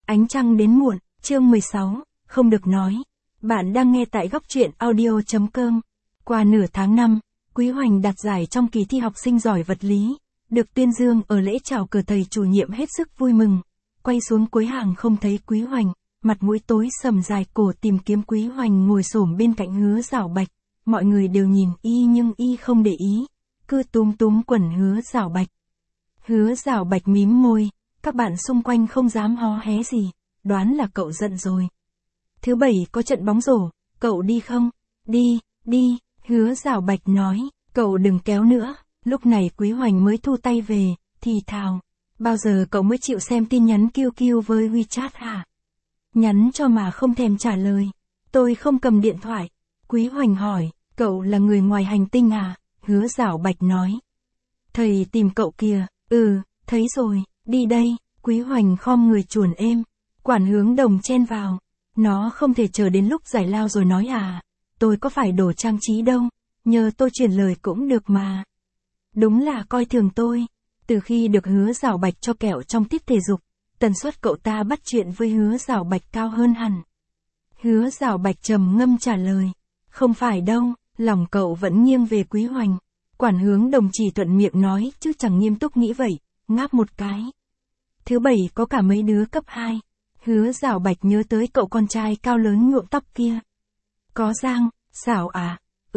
Ánh trăng đến muộn, chương 16, không được nói. Bạn đang nghe tại góc truyện audio.com. Qua nửa tháng năm, Quý Hoành đạt giải trong kỳ thi học sinh giỏi vật lý, được tuyên dương ở lễ chào cờ, thầy chủ nhiệm hết sức vui mừng. Quay xuống cuối hàng không thấy Quý Hoành, mặt mũi tối sầm dài cổ tìm kiếm Quý Hoành ngồi xổm bên cạnh Hứa Giảo Bạch. Mọi người đều nhìn y nhưng y không để ý, cứ túm túm quần Hứa Giảo Bạch. Hứa Giảo Bạch mím môi, các bạn xung quanh không dám hó hé gì, đoán là cậu giận rồi. Thứ bảy có trận bóng rổ, cậu đi không? Đi, Hứa Giảo Bạch nói, cậu đừng kéo nữa. Lúc này Quý Hoành mới thu tay về, thì thào, bao giờ cậu mới chịu xem tin nhắn QQ với WeChat hả? Nhắn cho mà không thèm trả lời. Tôi không cầm điện thoại. Quý Hoành hỏi, cậu là người ngoài hành tinh à? Hứa Giảo Bạch nói, thầy tìm cậu kìa. Thấy rồi, đi đây. Quý Hoành khom người chuồn êm. Quản Hướng Đồng chen vào, nó không thể chờ đến lúc giải lao rồi nói à, tôi có phải đồ trang trí đâu, nhờ tôi truyền lời cũng được mà. Đúng là coi thường tôi. Từ khi được Hứa Giảo Bạch cho kẹo trong tiết thể dục, tần suất cậu ta bắt chuyện với Hứa Giảo Bạch cao hơn hẳn. Hứa Giảo Bạch trầm ngâm trả lời, không phải đâu. Lòng cậu vẫn nghiêng về Quý Hoành. Quản Hướng Đồng chỉ thuận miệng nói chứ chẳng nghiêm túc nghĩ vậy, ngáp một cái. Thứ bảy có cả mấy đứa cấp 2. Hứa Giảo Bạch nhớ tới cậu con trai cao lớn nhuộm tóc kia. Có Giang, Xảo à?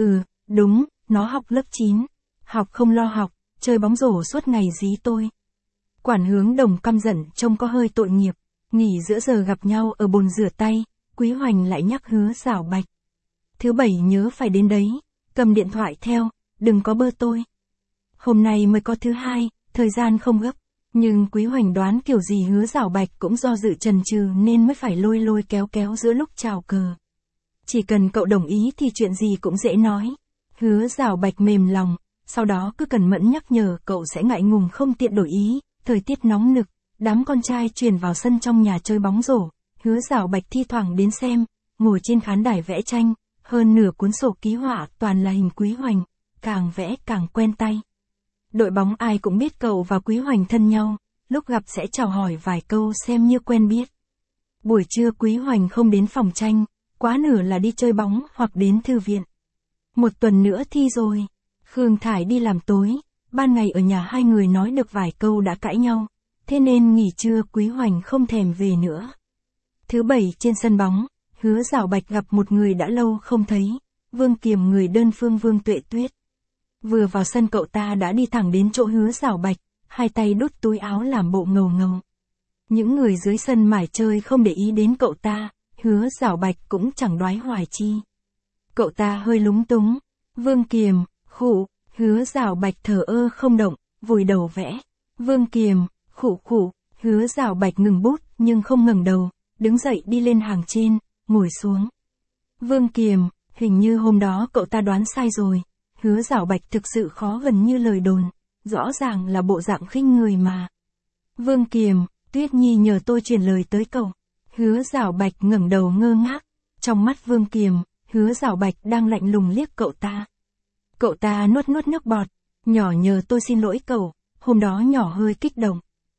Đúng, nó học lớp 9. Học không lo học, chơi bóng rổ suốt ngày dí tôi. Quản Hướng Đồng căm giận trông có hơi tội nghiệp. Nghỉ giữa giờ gặp nhau ở bồn rửa tay, Quý Hoành lại nhắc Hứa Giảo Bạch. Thứ bảy nhớ phải đến đấy, cầm điện thoại theo, đừng có bơ tôi. Hôm nay mới có thứ hai, thời gian không gấp. Nhưng Quý Hoành đoán kiểu gì Hứa Giảo Bạch cũng do dự chần chừ nên mới phải lôi kéo giữa lúc chào cờ. Chỉ cần cậu đồng ý thì chuyện gì cũng dễ nói. Hứa Giảo Bạch mềm lòng, sau đó cứ cẩn mẫn nhắc nhở cậu sẽ ngại ngùng không tiện đổi ý. Thời tiết nóng nực, đám con trai chuyển vào sân trong nhà chơi bóng rổ. Hứa Giảo Bạch thi thoảng đến xem, ngồi trên khán đài vẽ tranh, hơn nửa cuốn sổ ký họa toàn là hình Quý Hoành, càng vẽ càng quen tay. Đội bóng ai cũng biết cậu và Quý Hoành thân nhau, lúc gặp sẽ chào hỏi vài câu xem như quen biết. Buổi trưa Quý Hoành không đến phòng tranh, quá nửa là đi chơi bóng hoặc đến thư viện. Một tuần nữa thi rồi, Khương Thải đi làm tối, ban ngày ở nhà hai người nói được vài câu đã cãi nhau, thế nên nghỉ trưa Quý Hoành không thèm về nữa. Thứ bảy trên sân bóng, Hứa Giảo Bạch gặp một người đã lâu không thấy, Vương Kiềm, người đơn phương Vương Tuệ Tuyết. Vừa vào sân cậu ta đã đi thẳng đến chỗ Hứa Giảo Bạch, hai tay đút túi áo làm bộ ngầu ngầu. Những người dưới sân mải chơi không để ý đến cậu ta, Hứa Giảo Bạch cũng chẳng đoái hoài chi. Cậu ta hơi lúng túng, Vương Kiềm, khụ, Hứa Giảo Bạch thờ ơ không động, vùi đầu vẽ. Vương Kiềm, khụ, Hứa Giảo Bạch ngừng bút nhưng không ngẩng đầu, đứng dậy đi lên hàng trên, ngồi xuống. Vương Kiềm, hình như hôm đó cậu ta đoán sai rồi. Hứa Giảo Bạch thực sự khó gần như lời đồn, rõ ràng là bộ dạng khinh người mà. Vương Kiềm, Tuyết Nhi nhờ tôi truyền lời tới cậu. Hứa Giảo Bạch ngẩng đầu ngơ ngác, trong mắt Vương Kiềm, Hứa Giảo Bạch đang lạnh lùng liếc cậu ta. Cậu ta nuốt nước bọt, nhỏ nhờ tôi xin lỗi cậu, hôm đó nhỏ hơi kích động.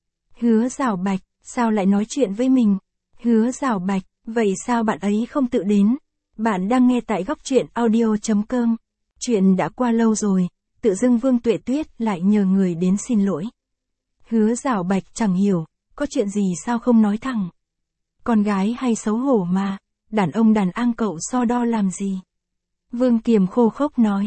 Hứa Giảo Bạch, sao lại nói chuyện với mình? Hứa Giảo Bạch, vậy sao bạn ấy không tự đến? Bạn đang nghe tại góc truyện audio.com. Chuyện đã qua lâu rồi, tự dưng Vương Tuệ Tuyết lại nhờ người đến xin lỗi. Hứa Giảo Bạch chẳng hiểu, có chuyện gì sao không nói thẳng. Con gái hay xấu hổ mà, đàn ông đàn an cậu so đo làm gì? Vương Kiềm khô khốc nói,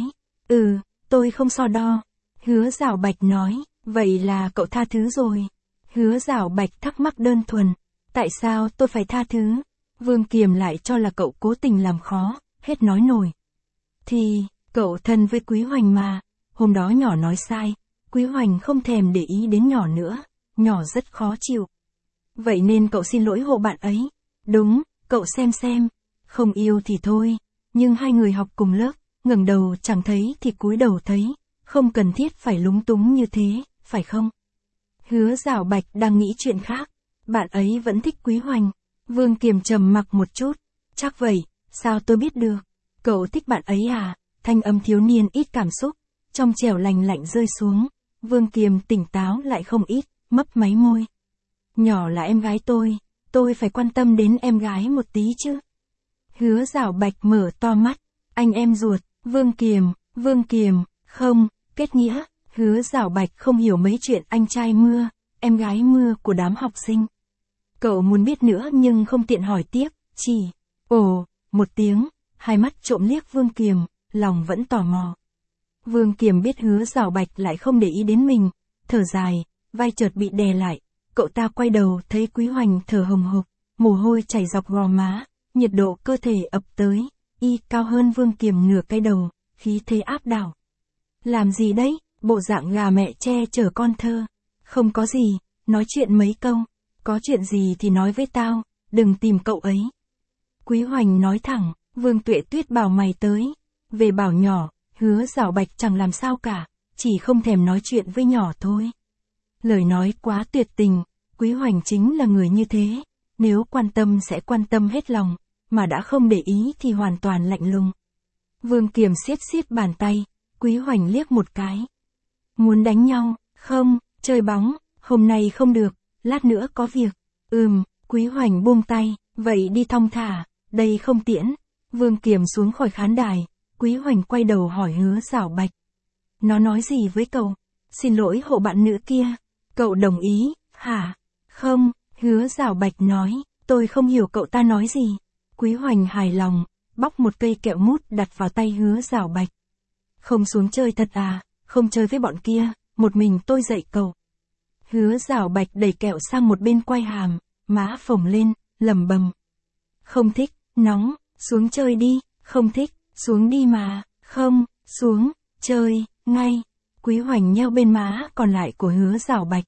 tôi không so đo. Hứa Giảo Bạch nói, vậy là cậu tha thứ rồi. Hứa Giảo Bạch thắc mắc đơn thuần, tại sao tôi phải tha thứ? Vương Kiềm lại cho là cậu cố tình làm khó, hết nói nổi. Thì, cậu thân với Quý Hoành mà, hôm đó nhỏ nói sai, Quý Hoành không thèm để ý đến nhỏ nữa, nhỏ rất khó chịu. Vậy nên cậu xin lỗi hộ bạn ấy. Đúng, cậu xem, không yêu thì thôi, nhưng hai người học cùng lớp, ngẩng đầu chẳng thấy thì cúi đầu thấy, không cần thiết phải lúng túng như thế, phải không? Hứa Giảo Bạch đang nghĩ chuyện khác, bạn ấy vẫn thích Quý Hoành. Vương Kiềm trầm mặc một chút, chắc vậy, sao tôi biết được? Cậu thích bạn ấy à? Thanh âm thiếu niên ít cảm xúc, trong trẻo lành lạnh rơi xuống. Vương Kiềm tỉnh táo lại không ít, mấp máy môi. Nhỏ là em gái tôi, tôi phải quan tâm đến em gái một tí chứ. Hứa Giảo Bạch mở to mắt, anh em ruột, Vương Kiềm, không, kết nghĩa, Hứa Giảo Bạch không hiểu mấy chuyện anh trai Mưa, em gái Mưa của đám học sinh. Cậu muốn biết nữa nhưng không tiện hỏi tiếp, chỉ, ồ, một tiếng, hai mắt trộm liếc Vương Kiềm, lòng vẫn tò mò. Vương Kiềm biết Hứa Giảo Bạch lại không để ý đến mình, thở dài, vai chợt bị đè lại, cậu ta quay đầu thấy Quý Hoành thở hồng hộc, mồ hôi chảy dọc gò má, nhiệt độ cơ thể ập tới, y cao hơn Vương Kiềm nửa cái đầu, khí thế áp đảo. Làm gì đấy, bộ dạng gà mẹ che chở con thơ. Không có gì, nói chuyện mấy câu, có chuyện gì thì nói với tao, đừng tìm cậu ấy. Quý Hoành nói thẳng, Vương Tuệ Tuyết bảo mày tới, về bảo nhỏ, Hứa Giảo Bạch chẳng làm sao cả, chỉ không thèm nói chuyện với nhỏ thôi. Lời nói quá tuyệt tình, Quý Hoành chính là người như thế, nếu quan tâm sẽ quan tâm hết lòng, mà đã không để ý thì hoàn toàn lạnh lùng. Vương Kiềm siết bàn tay, Quý Hoành liếc một cái. Muốn đánh nhau, không, chơi bóng, hôm nay không được, lát nữa có việc. Quý Hoành buông tay, vậy đi thong thả, đây không tiễn. Vương Kiềm xuống khỏi khán đài, Quý Hoành quay đầu hỏi Hứa Giảo Bạch. Nó nói gì với cậu? Xin lỗi hộ bạn nữ kia. Cậu đồng ý, hả? Không, Hứa Giảo Bạch nói, tôi không hiểu cậu ta nói gì. Quý Hoành hài lòng, bóc một cây kẹo mút đặt vào tay Hứa Giảo Bạch. Không xuống chơi thật à, không chơi với bọn kia, một mình tôi dạy cậu. Hứa Giảo Bạch đẩy kẹo sang một bên quay hàm, má phồng lên, lẩm bẩm. Không thích, nóng, xuống chơi đi, không thích, xuống đi mà, không, xuống, chơi, ngay. Quý Hoành nheo bên má còn lại của Hứa Giảo Bạch.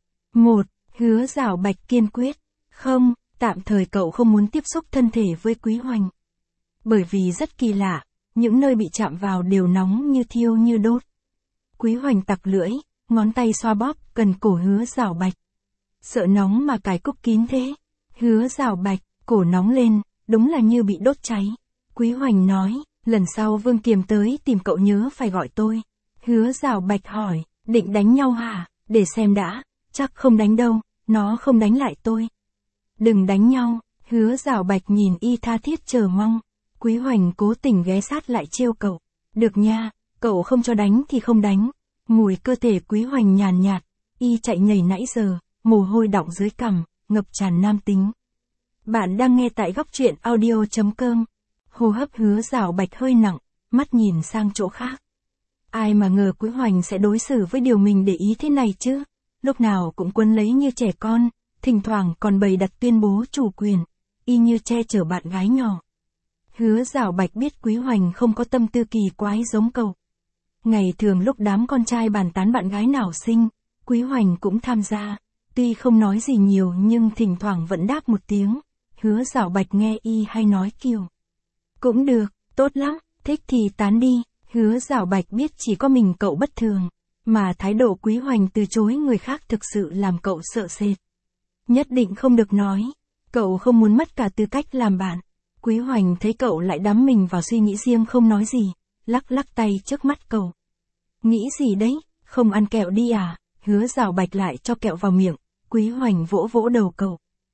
Hứa Giảo Bạch kiên quyết. Không, tạm thời cậu không muốn tiếp xúc thân thể với Quý Hoành. Bởi vì rất kỳ lạ, những nơi bị chạm vào đều nóng như thiêu như đốt. Quý Hoành tặc lưỡi, ngón tay xoa bóp gần cổ Hứa Giảo Bạch. Sợ nóng mà cài cúc kín thế. Hứa Giảo Bạch, cổ nóng lên, đúng là như bị đốt cháy. Quý Hoành nói, lần sau Vương Kiềm tới tìm cậu nhớ phải gọi tôi. Hứa Giảo Bạch hỏi, định đánh nhau hả? Để xem đã, chắc không đánh đâu, nó không đánh lại tôi. Đừng đánh nhau, Hứa Giảo Bạch nhìn y tha thiết chờ mong. Quý Hoành cố tình ghé sát lại trêu cậu. Được nha, cậu không cho đánh thì không đánh. Mùi cơ thể Quý Hoành nhàn nhạt, y chạy nhảy nãy giờ, mồ hôi đọng dưới cằm, ngập tràn nam tính. Bạn đang nghe tại góc truyện audio.com. Hô hấp Hứa Giảo Bạch hơi nặng, mắt nhìn sang chỗ khác. Ai mà ngờ Quý Hoành sẽ đối xử với điều mình để ý thế này chứ. Lúc nào cũng quấn lấy như trẻ con, thỉnh thoảng còn bày đặt tuyên bố chủ quyền, y như che chở bạn gái nhỏ. Hứa Giảo Bạch biết Quý Hoành không có tâm tư kỳ quái giống cậu. Ngày thường lúc đám con trai bàn tán bạn gái nào xinh, Quý Hoành cũng tham gia, tuy không nói gì nhiều nhưng thỉnh thoảng vẫn đáp một tiếng. Hứa Giảo Bạch nghe y hay nói kiểu. Cũng được, tốt lắm, thích thì tán đi. Hứa Giảo Bạch biết chỉ có mình cậu bất thường, mà thái độ Quý Hoành từ chối người khác thực sự làm cậu sợ sệt. Nhất định không được nói, cậu không muốn mất cả tư cách làm bạn. Quý Hoành thấy cậu lại đắm mình vào suy nghĩ riêng không nói gì, lắc lắc tay trước mắt cậu. Nghĩ gì đấy, không ăn kẹo đi à? Hứa Giảo Bạch lại cho kẹo vào miệng, Quý Hoành vỗ vỗ đầu cậu.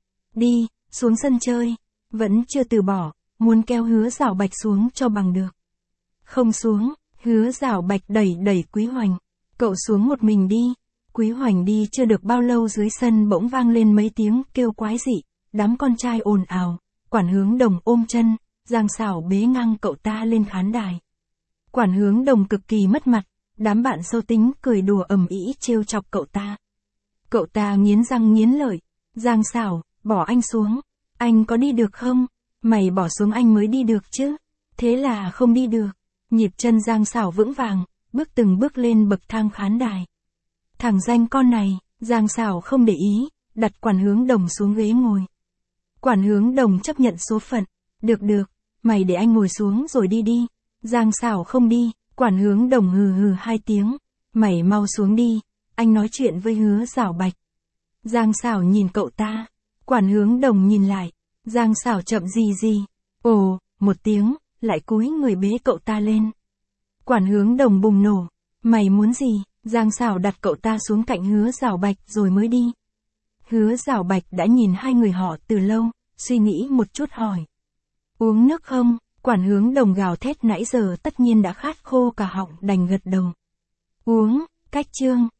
Đi, xuống sân chơi, vẫn chưa từ bỏ, muốn kéo Hứa Giảo Bạch xuống cho bằng được. Không xuống, Hứa Giảo Bạch đẩy Quý Hoành. Cậu xuống một mình đi. Quý Hoành đi chưa được bao lâu dưới sân bỗng vang lên mấy tiếng kêu quái dị, đám con trai ồn ào, Quản Hướng Đồng ôm chân, Giang Sảo bế ngang cậu ta lên khán đài. Quản Hướng Đồng cực kỳ mất mặt, đám bạn sâu tính cười đùa ầm ĩ trêu chọc cậu ta. Cậu ta nghiến răng nghiến lợi, Giang Sảo, bỏ anh xuống, anh có đi được không? Mày bỏ xuống anh mới đi được chứ, thế là không đi được. Nhịp chân Giang Sảo vững vàng, bước từng bước lên bậc thang khán đài. Thằng danh con này, Giang Sảo không để ý, đặt Quản Hướng Đồng xuống ghế ngồi. Quản Hướng Đồng chấp nhận số phận, được, mày để anh ngồi xuống rồi đi đi. Giang Sảo không đi, Quản Hướng Đồng hừ hai tiếng, mày mau xuống đi, anh nói chuyện với Hứa Giảo Bạch. Giang Sảo nhìn cậu ta, Quản Hướng Đồng nhìn lại, Giang Sảo chậm gì, ồ, một tiếng, lại cúi người bế cậu ta lên. Quản Hướng Đồng bùng nổ, mày muốn gì? Giang Sảo đặt cậu ta xuống cạnh Hứa Giảo Bạch rồi mới đi. Hứa Giảo Bạch đã nhìn hai người họ từ lâu, suy nghĩ một chút hỏi. Uống nước không? Quản hướng đồng gào thét nãy giờ tất nhiên đã khát khô cả họng đành gật đầu. Uống, Cách Chương.